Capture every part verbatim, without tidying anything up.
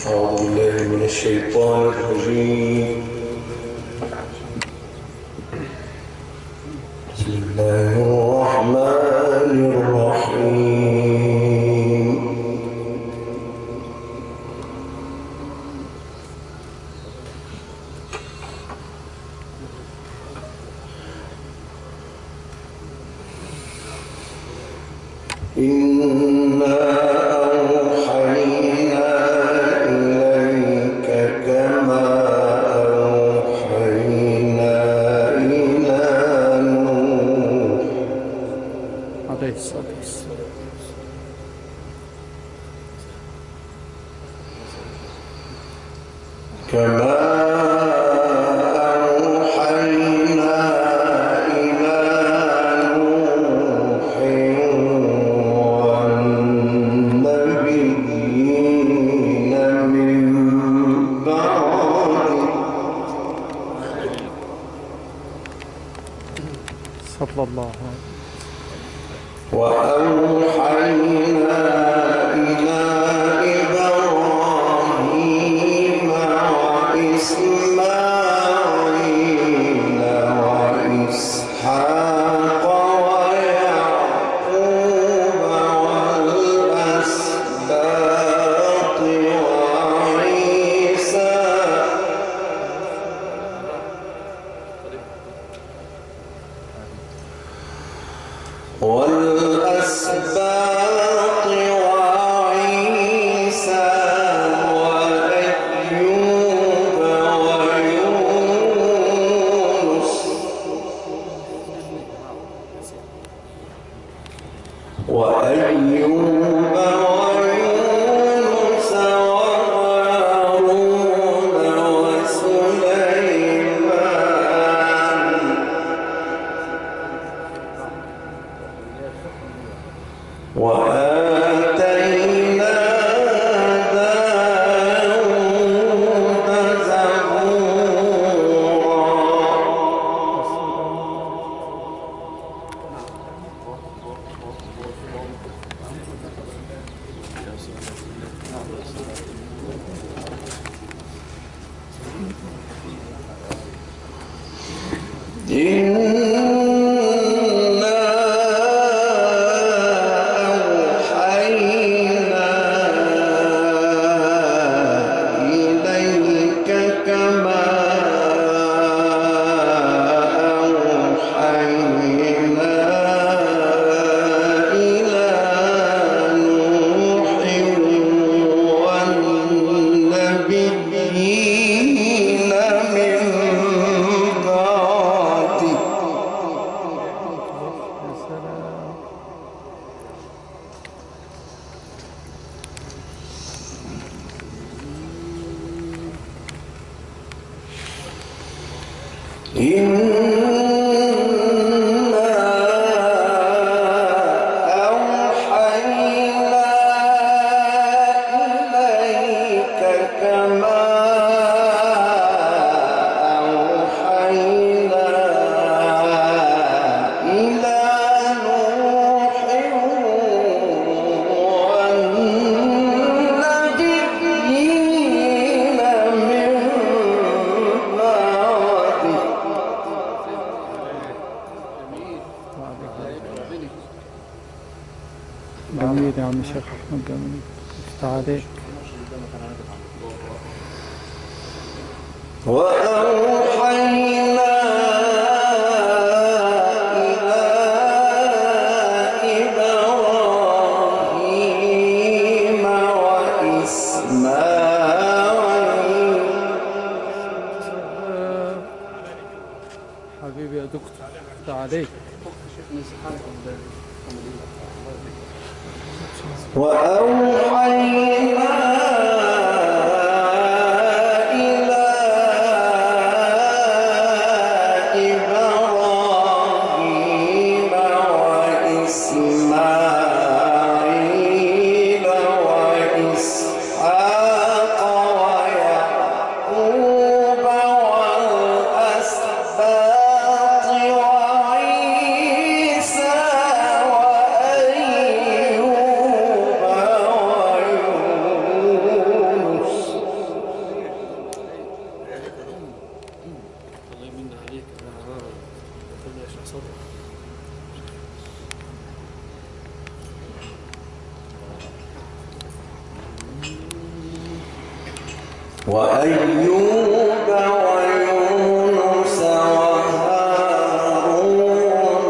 أعوذ بالله من الشيطان الرجيم. بسم الله الرحمن الرحيم. إنا أوحينا إليك كما أوحينا إلى نوح عليه الصلاة والسلام. كما أوحينا إلى نوح والنبيين من بعده صلى الله عليه وسلم. وأوحينا إلى إبراهيم وإسماعيل وإسحاق ويعقوب والأسباط وعيسى والأسباط وعيسى وأيوب ويونس وأيوب ويونس وهارون وسليمان وآتينا داود زبورا. إنا أوحينا إليك كما أوحينا إلى نوح والنبيين من بعده يا سلام. إنا أوحينا إليك كما أوحينا إلى نوح والنبيين من بعده جميل يا عم الشيخ أحمد، جميل. افتح عليك. وأوحينا إلى إبراهيم وإسماعيل حبيبي يا دكتور، افتح عليك. وأوحينا إلى إبراهيم وإسماعيل وإسحاق ويعقوب والأسباط وعيسى وأيوب ويونس وأيوب ويونس وهارون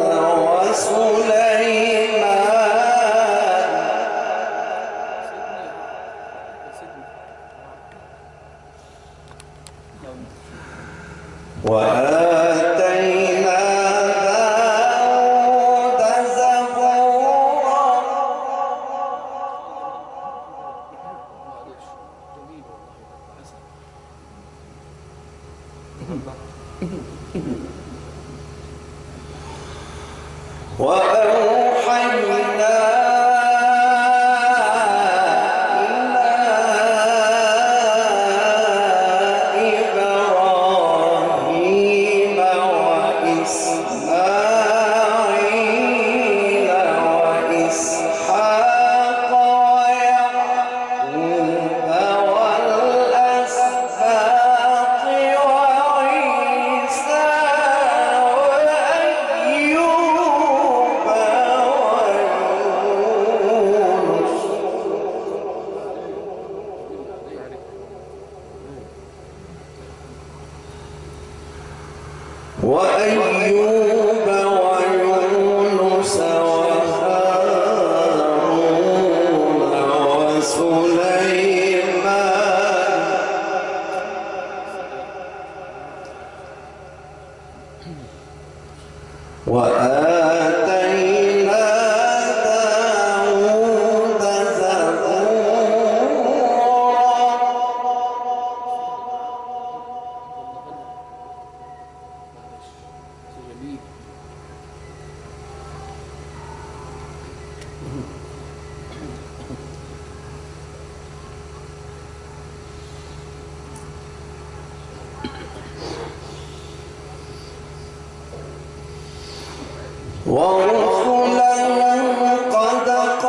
وسليمان وآتينا داود زبورا وأوحينا إلى إبراهيم وإسماعيل وإسحاق ويعقوب والأسباط وعيسى وأيوب وأيوب ويونس وهارون وسليمان وآتينا داود ورسلا قد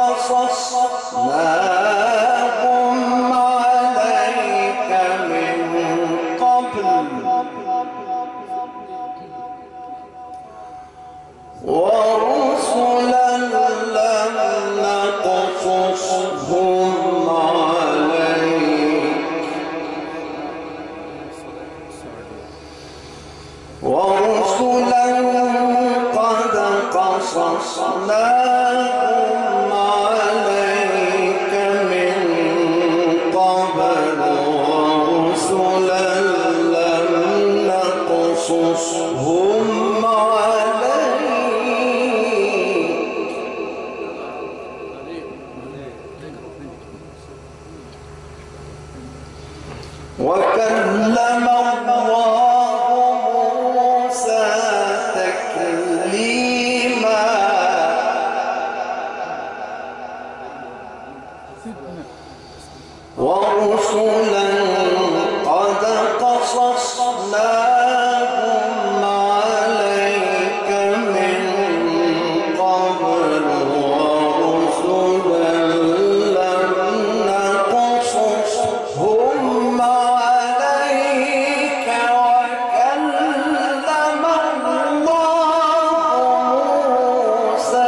قصصناهم عليك من قبل ورسلا لم نقصصهم عليك ورسلا قد قصصناهم عليك من قبل ورسلا لم نقصصهم عليك وكلم الله موسى تكليما ورسلا قد قصصناهم عليك من قبل ورسلا لم نقصصهم عليك وكلم الله موسى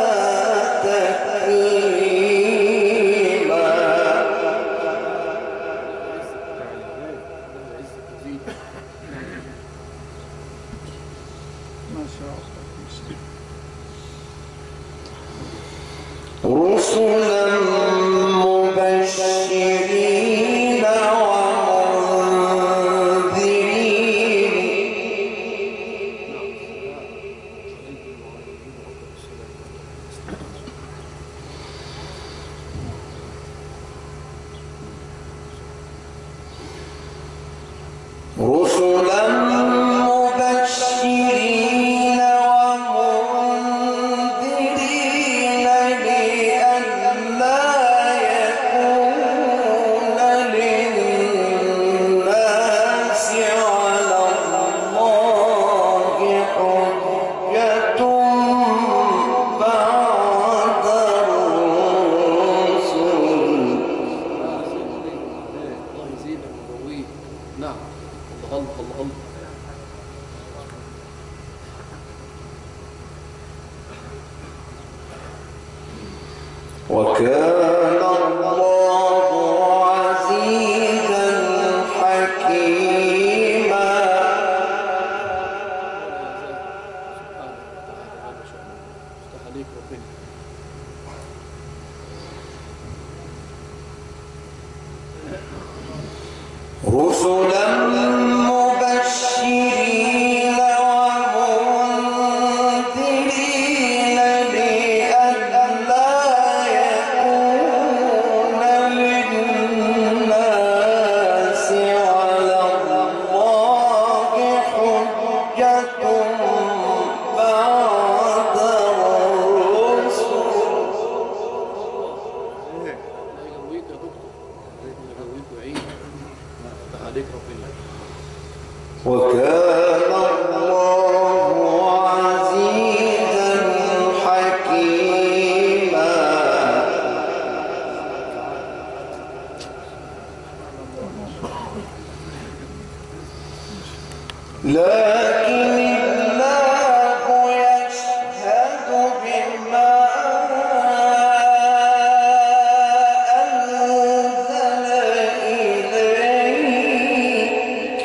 تكليما ما شاء الله. رسلا مبشرين ومنذرين رسلا مبشرين ومنذرين لئلا يكون للناس على الله حجة بعد الرسل. الله يزيدك ويقويك. نعم الله الله الله. وكان الله عزيزا رسلا مبشرين ومنذرين لئلا يكون للناس على الله حجة بعد الرسل. الله يقويك يا دكتور، الله يقويك ويعينك. عليك ربنا. وكان الله عزيزا حكيما. لكن الله يشهد بما أنزل إليك.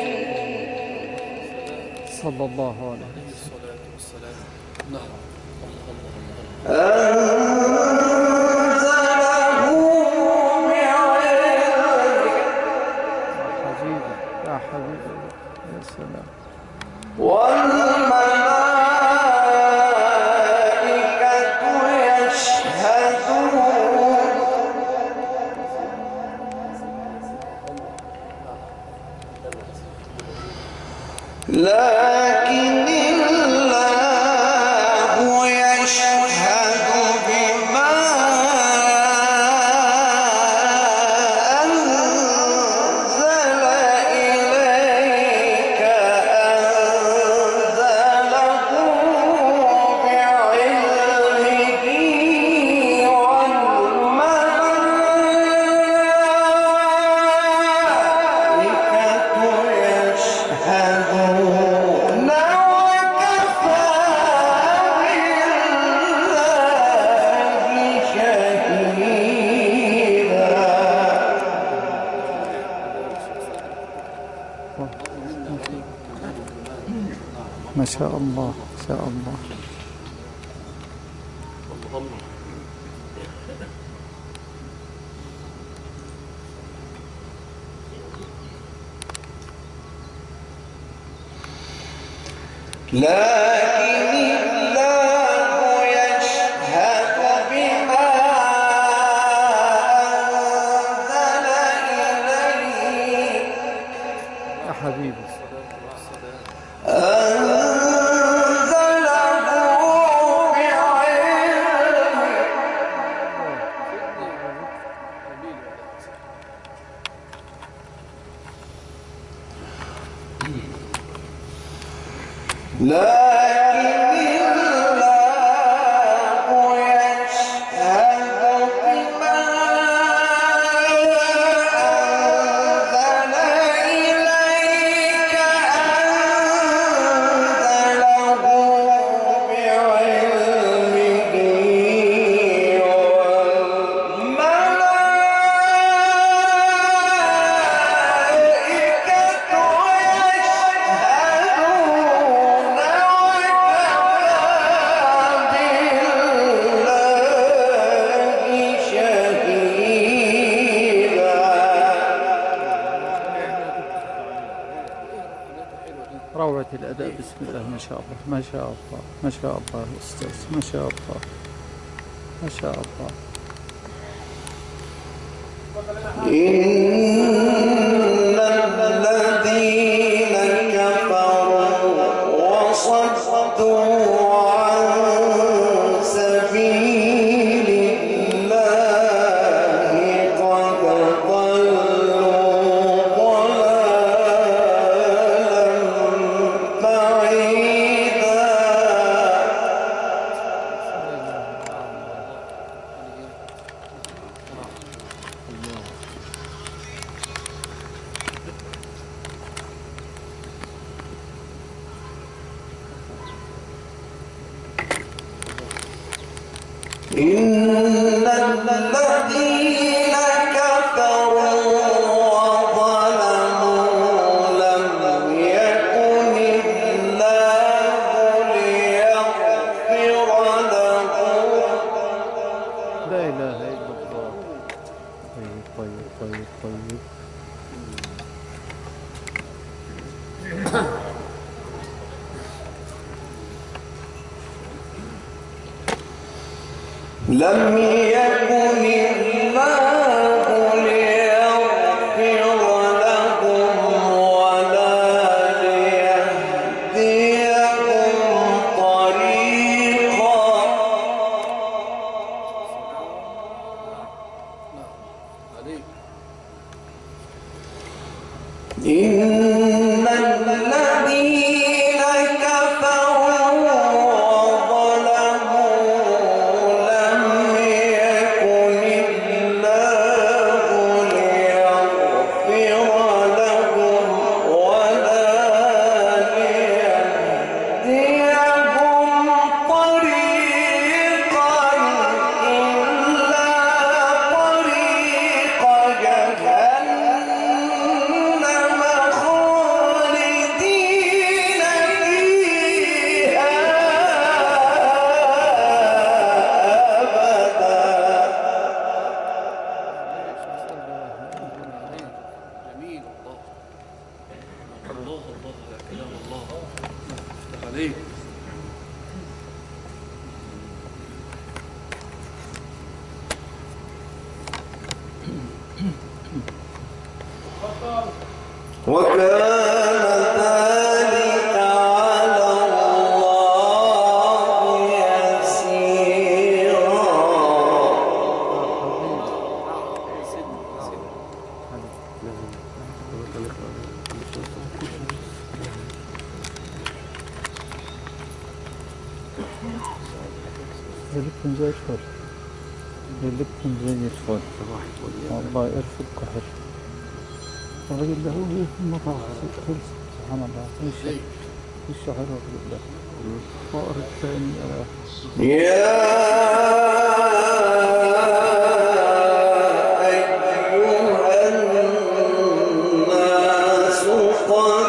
صلى الله عليه وسلم. الصلاة والسلام. نعم. الله الله الله. أنزله بعلمه حبيبي يا حبيبي يا سلام. والملائكة يشهدون. لكن الله يشهد بما أنزل إليك أنزله بعلمه والملائكة يشهدون وكفى بالله شهيدا. ما شاء الله ما شاء الله. الله الله. لكن الله يشهد بما أنزل إليك يا حبيبي أنزله بعلمه. لكن الله يشهد بما أنزل إليك أنزله بعلمه والملائكة يشهدون روعة الأداء. بسم الله ما شاء الله ما شاء الله ما شاء الله يا أستاذ ما شاء الله ما شاء الله. إن الذين كفروا وصدوا عن سبيل الله قد ضلوا ضلالا بعيدا. إن الذين كفروا وظلموا لم يكن الله ليغفر لهم. لا إله إلا الله. طيب طيب طيب طيب. لم يكن الله ليغفر لهم ولا ليهديهم طريقا. عليك. إن الذين كفروا وظلموا لم يكن الله ليغفر لهم ولا ليهديهم طريقا إلا طريق جهنم خالدين فيها أبدا. جميل الله. الله الله يا كلام الله. افتح عليك. وكان ذلك على الله يسيرا. لكم زي الفل، لكم زي الفل، والله يرفض قهر. الراجل ده هو مرة سبحان الله، ايش ايش شعر الراجل ده؟ فقر الثاني يا أيها الناس قد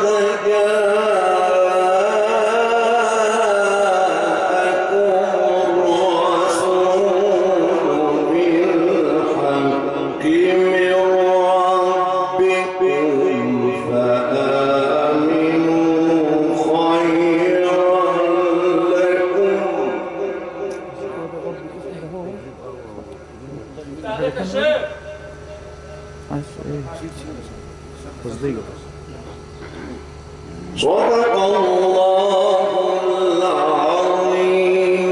جاءكم الرسول بالحق من ربكم فآمنوا خيرا لكم. عايز ايه؟ تصديق صدق الله العظيم.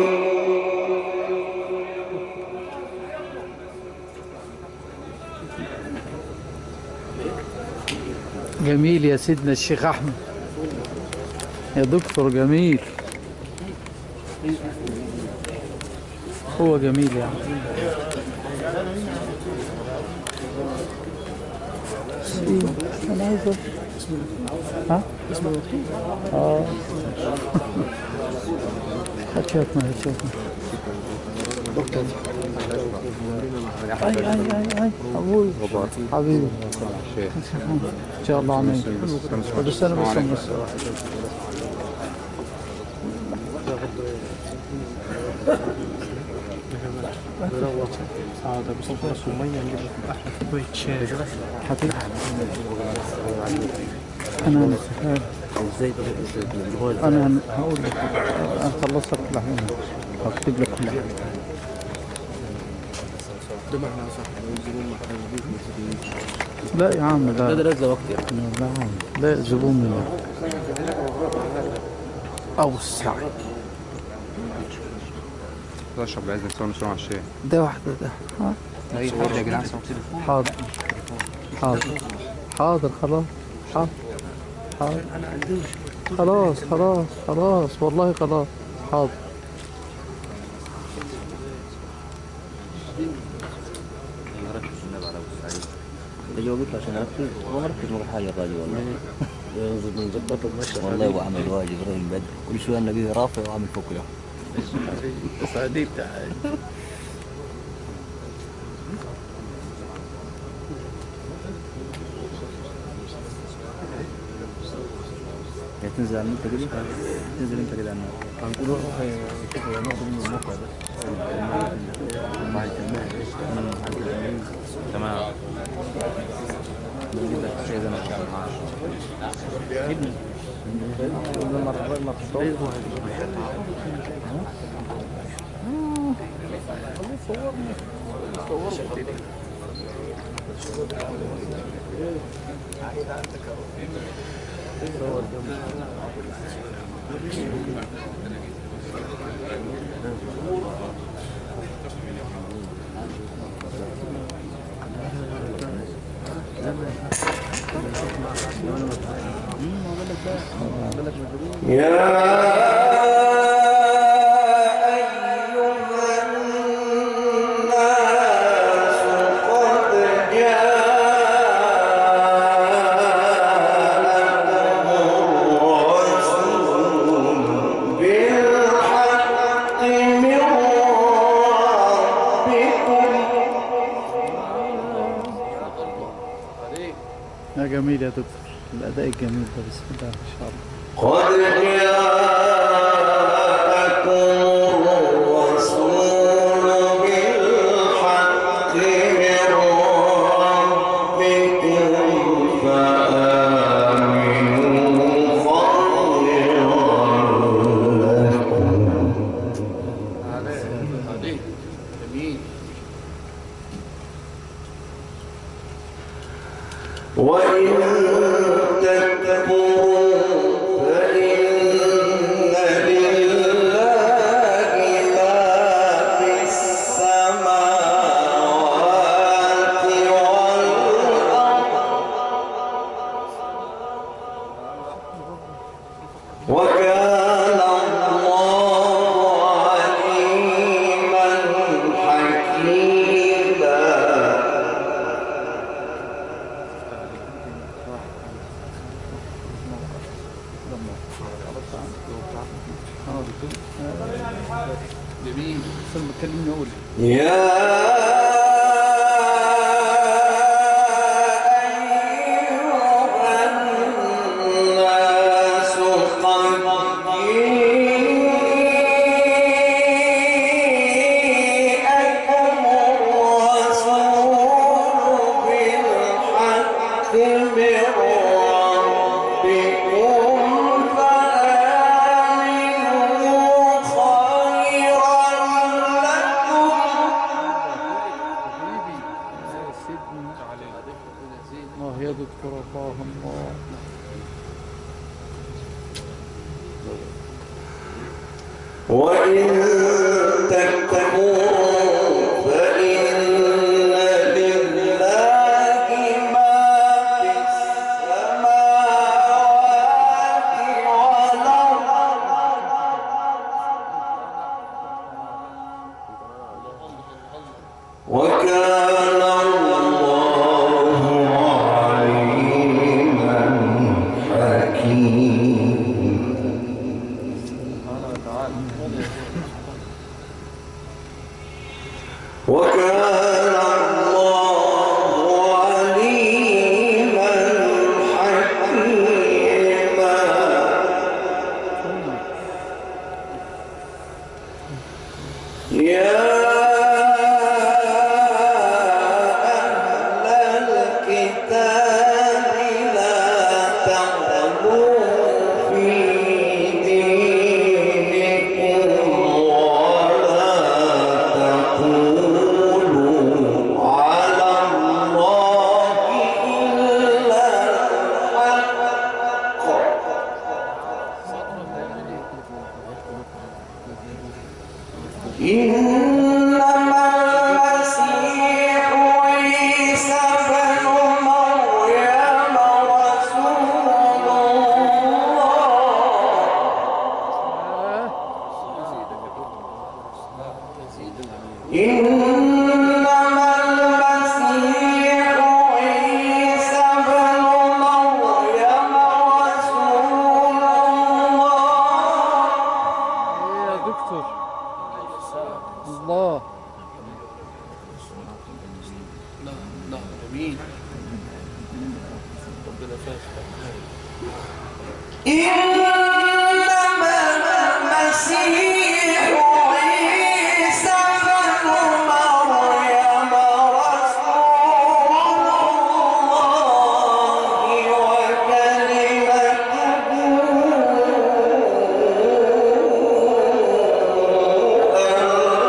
جميل يا سيدنا الشيخ احمد، يا دكتور جميل، هو جميل يعني. انا عايز ها اه هتشوفنا هتشوفنا اي اي اي اي ابوي حبيبي ان شاء الله عمين. بس انا بس بس هذا بصفة سمية نجيب لكم أحلى كوباية شاي حبيبي. أنا أنا هقول لك أنا خلصت لك الأحلام، هكتب لك كل حاجة. لا يا عم لا ده لازم وقت يعني. لا يا عم لا زبون مني أو الساعة اشرب بعزة نسوي مشروع على الشاي. ده واحدة ده ها اي حاجة يا جدعان. حاضر حاضر حاضر خلاص حاضر حاضر خلاص خلاص خلاص والله خلاص حاضر. جاوبك عشان اركز هو مركز من حاجه الراجل والله نظبط والله وعمل واجب راجل بدري كل شويه نلاقيه رافع وعامل فوق له سعدي بتاع تنزل انت كده تنزل انت كده انا هنقول روح شوف ناخد من الموقع بس تمام. نجيب لك شيء زي ما ابني مرة مرة يا جميل يا دكتور، الأداء الجميل ده، بسم الله ما شاء الله. قد جاءكم الرسول بالحق من ربكم فآمنوا خيرا لكم. عليك جميل. وإن تكفروا فإن لله ما في السماوات والأرض وكان الله عليما حكيما. جميل. بس لما تكلمني أقول الله يا دكتور، الله الله. وإن تكفروا فإن لله ما في السماوات والأرض وكان الله عليما حكيما. وكان الله عليما حكيما. يا أهل الكتاب لا تغلوا في دينكم ولا تقولوا على الله إلا الحق. إنما المسيح عيسى بن مريم رسول الله. إنما المسيح عيسى بن مريم رسول الله. يا دكتور الله. نعم نعم جميل. ربنا فاهم. إنما المسيح عيسى بن مريم رسول الله وكلمته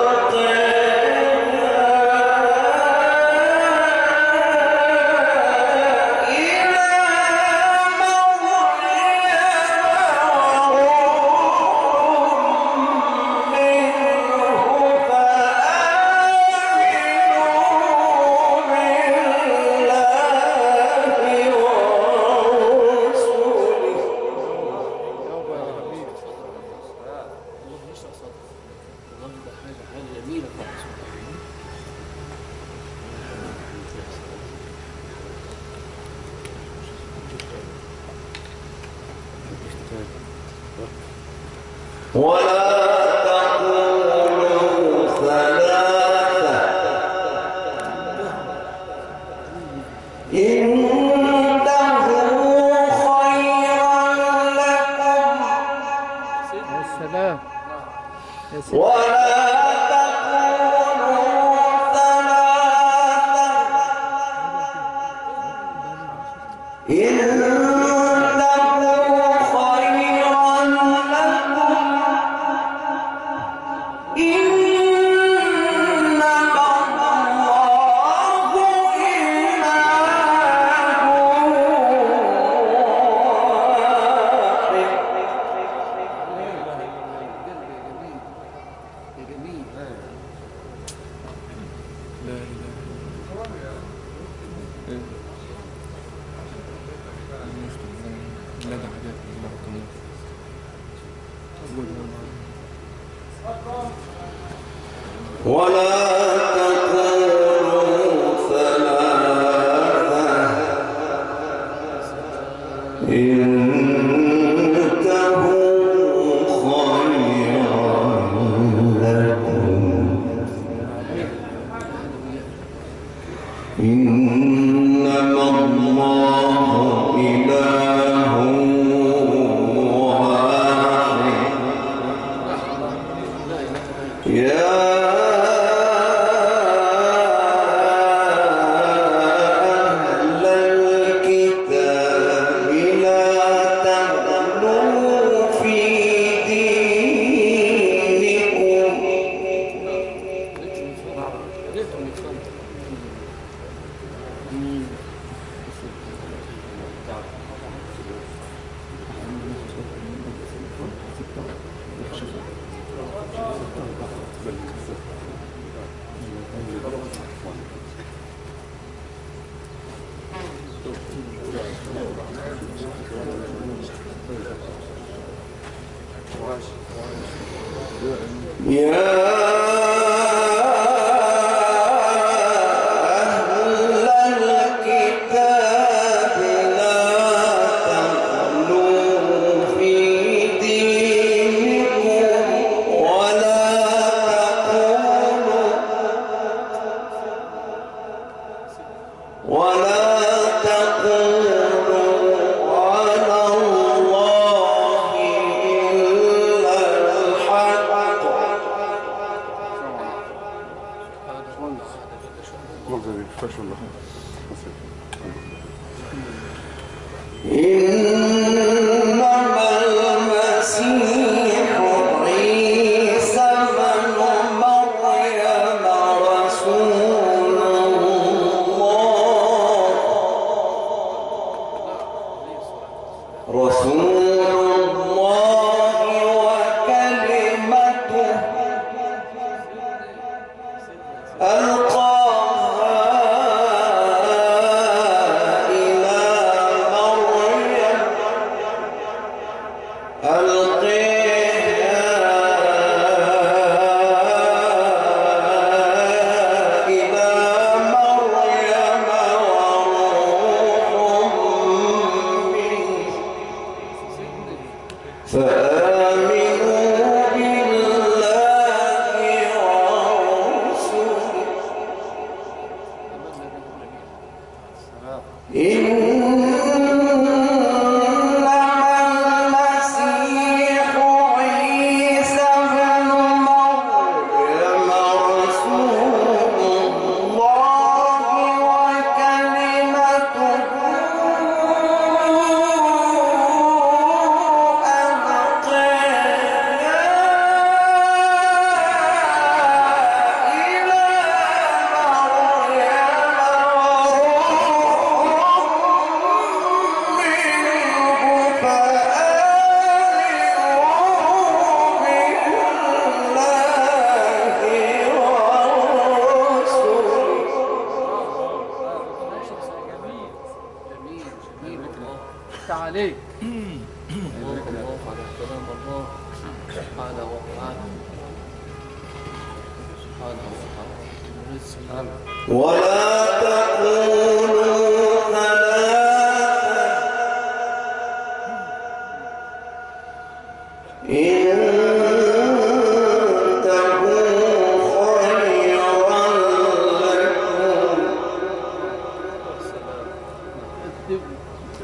إن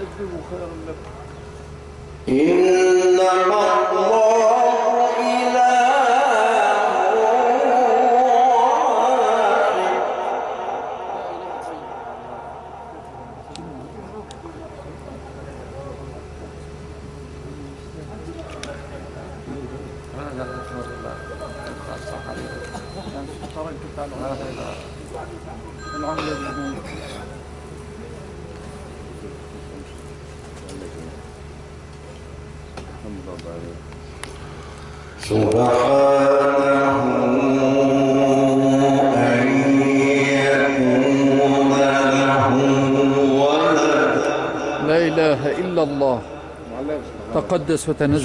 إنما الله إله واحد سبحانه أن يكون له ولد لا إله إلا الله تقدس وتنزه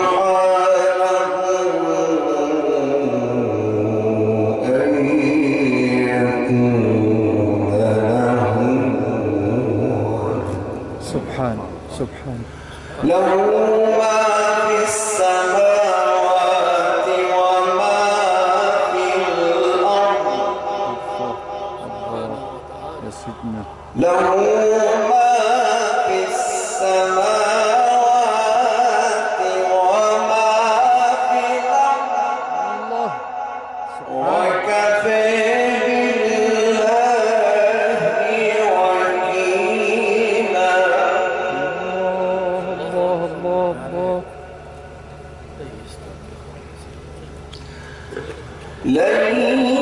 سبحانه سبحانه له ما في السماوات وما في الأرض يا سيدنا له ما في السماوات وما في الأرض الله وكفى بالله وكيلا الله الله الله لن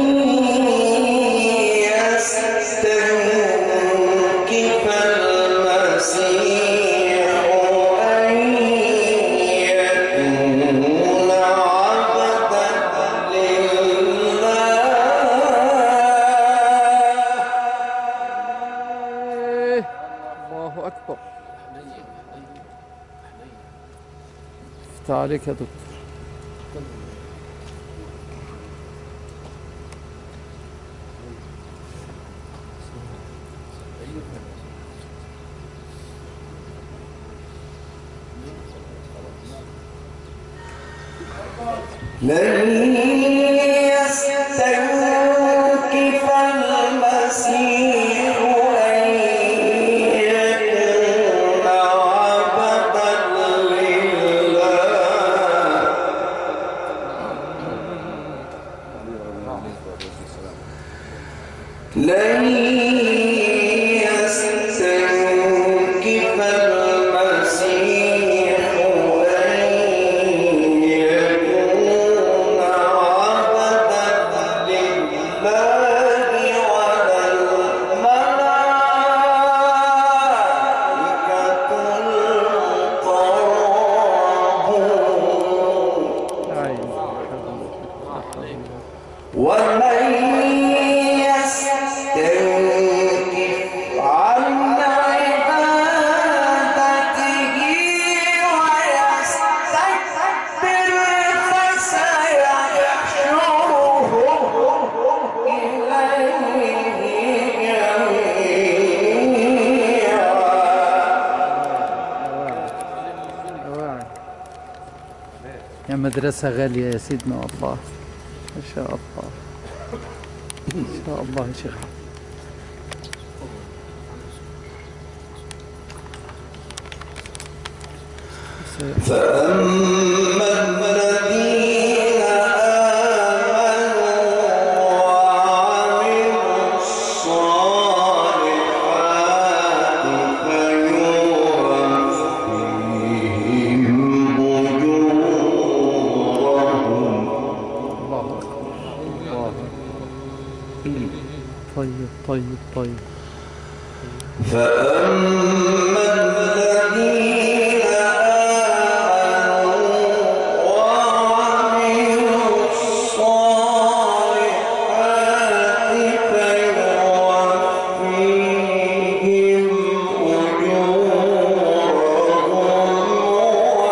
يستنكف المسيح أن يكون عبدا لله إيه، الله أكبر افتح عليك يا دكتور لن يستنكف المسيح أن يكون عبدا لله لن يستنكف المسيح أن يكون عبدا لله ولا الملائكة المقربون ومن يستنكف عن عبادته ويستكبر فسيحشرهم إليه جميعا. يا مدرسة غالية يا سيدنا والله ما شاء الله ما شاء الله يا شيخ فأما الذين آمنوا وعملوا الصالحات فيوفيهم أجورهم الله أكبر الله أكبر. طيب طيب طيب فأما الذين آمنوا وعملوا الصالحات فيوفيهم أجورهم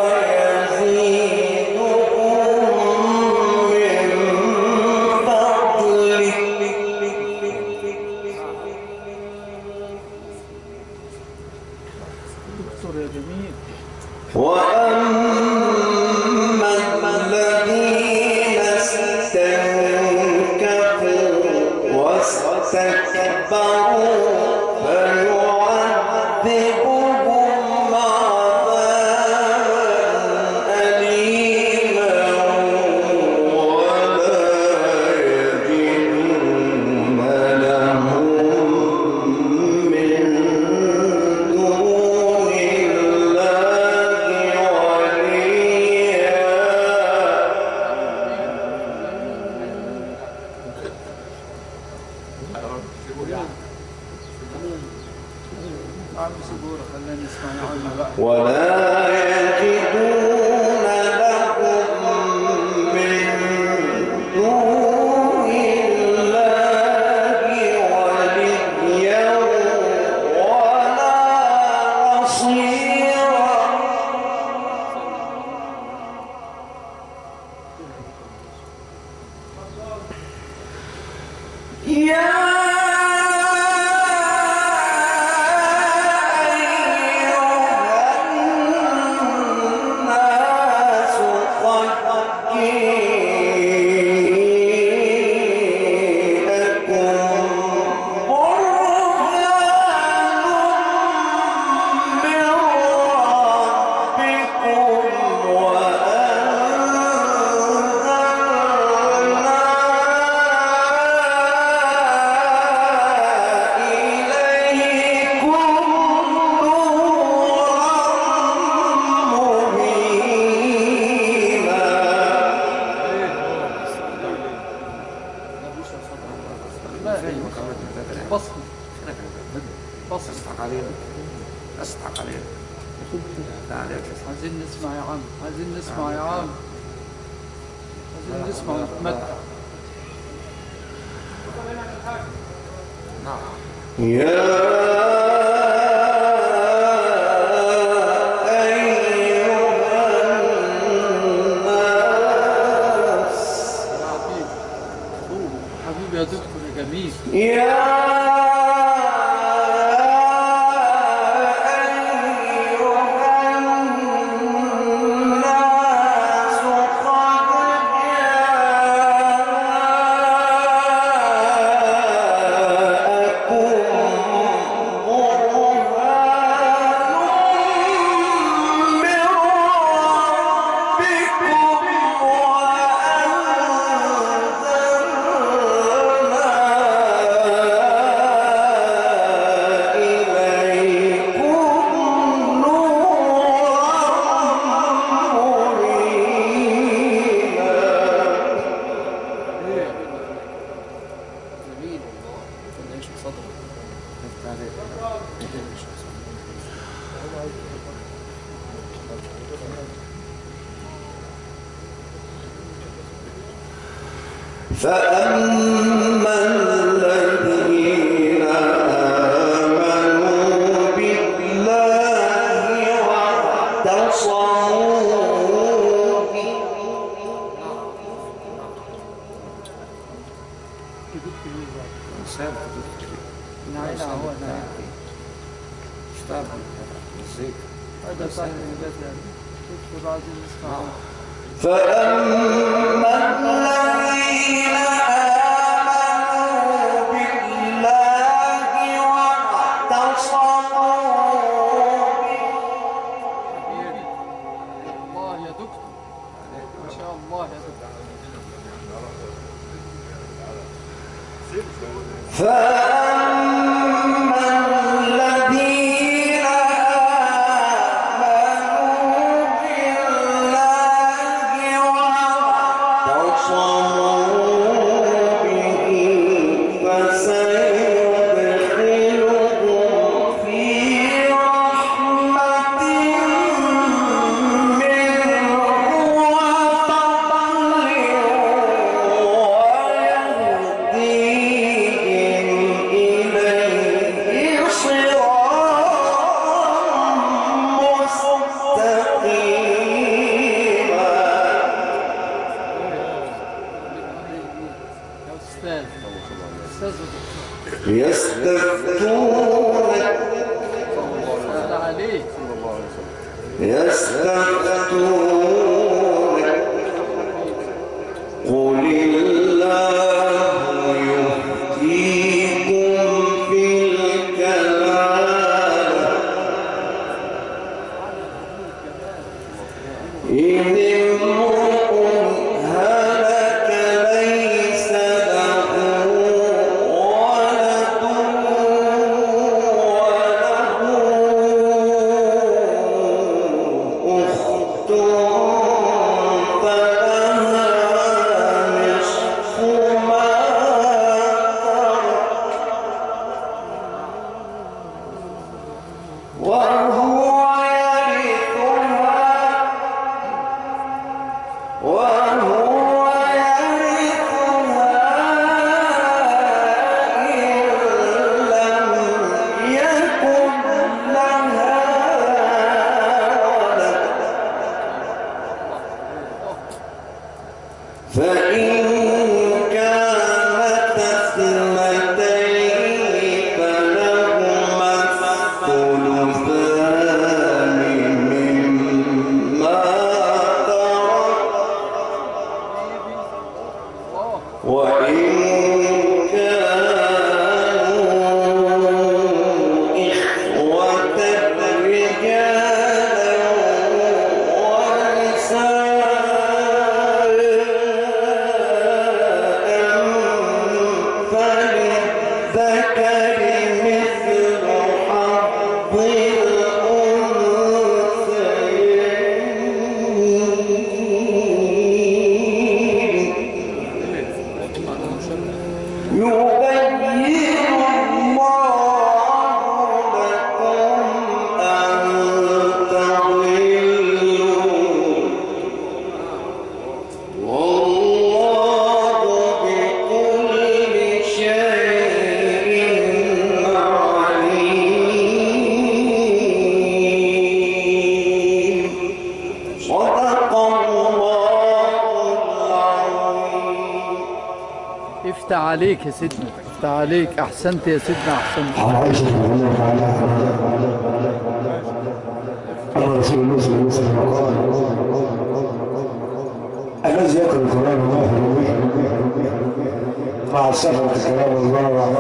وأما الذين استنكفوا واستكبروا فيعذبهم ولا يجدون لهم من دون الله وليا ولا نصيرا. يا فصل فصل أسحق علينا أسحق علينا لا عليك. عايزين نسمع يا عم، عايزين نسمع يا عم، عايزين نسمع ونتمتع. يا حبيبي يا دكتور يا جميل. يا فأما الذين آمنوا بالله واعتصموا به هذا صحيح جدا. دكتور عايزين نسمع. فأما الذين آمنوا بالله واعتصموا به الله يا دكتور، ما شاء الله يا دكتور. فأما الذين آمنوا بالله واعتصموا به فسيدخلهم في رحمة منه وفضل ويهديهم إليه صراطا مستقيما. يا أستاذ، أستاذ ودكتور. يستفتونك سهل عليك. يستفتونك قل الله يفتيكم في الكلالة إن امرؤ هلك ليس له ولد وله أخت فلها نصف ما ترك وهو افتح عليك يا سيدنا، افتح عليك. احسنت يا سيدنا، احسنت. عن عائشة رضي الله تعالى عنها أن رسول الله صلى الله عليه وسلم قال: الذي يقرأ كلام الله مع السفرة كلام الله،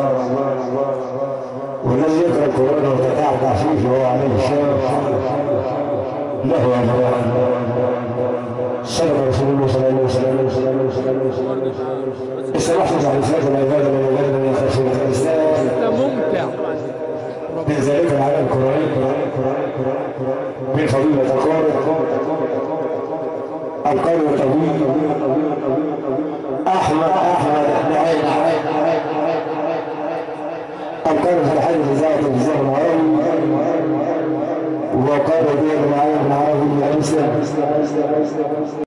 والذي يقرأ القرآن وتتعبع فيه وهو عليه شاق له أجران. صدق رسول الله صلى الله عليه وسلم. استمحت على صلاة العبادة من العبادة من خشية الإسلام ممتع. من ذلك العالم القرآن من فضيلة القارئ القارئ الطويل أحمد أحمد نعيم القارئ في الحديث إذاعة الجزائر العربي، وقارئ بين العالم العربي الإسلامي.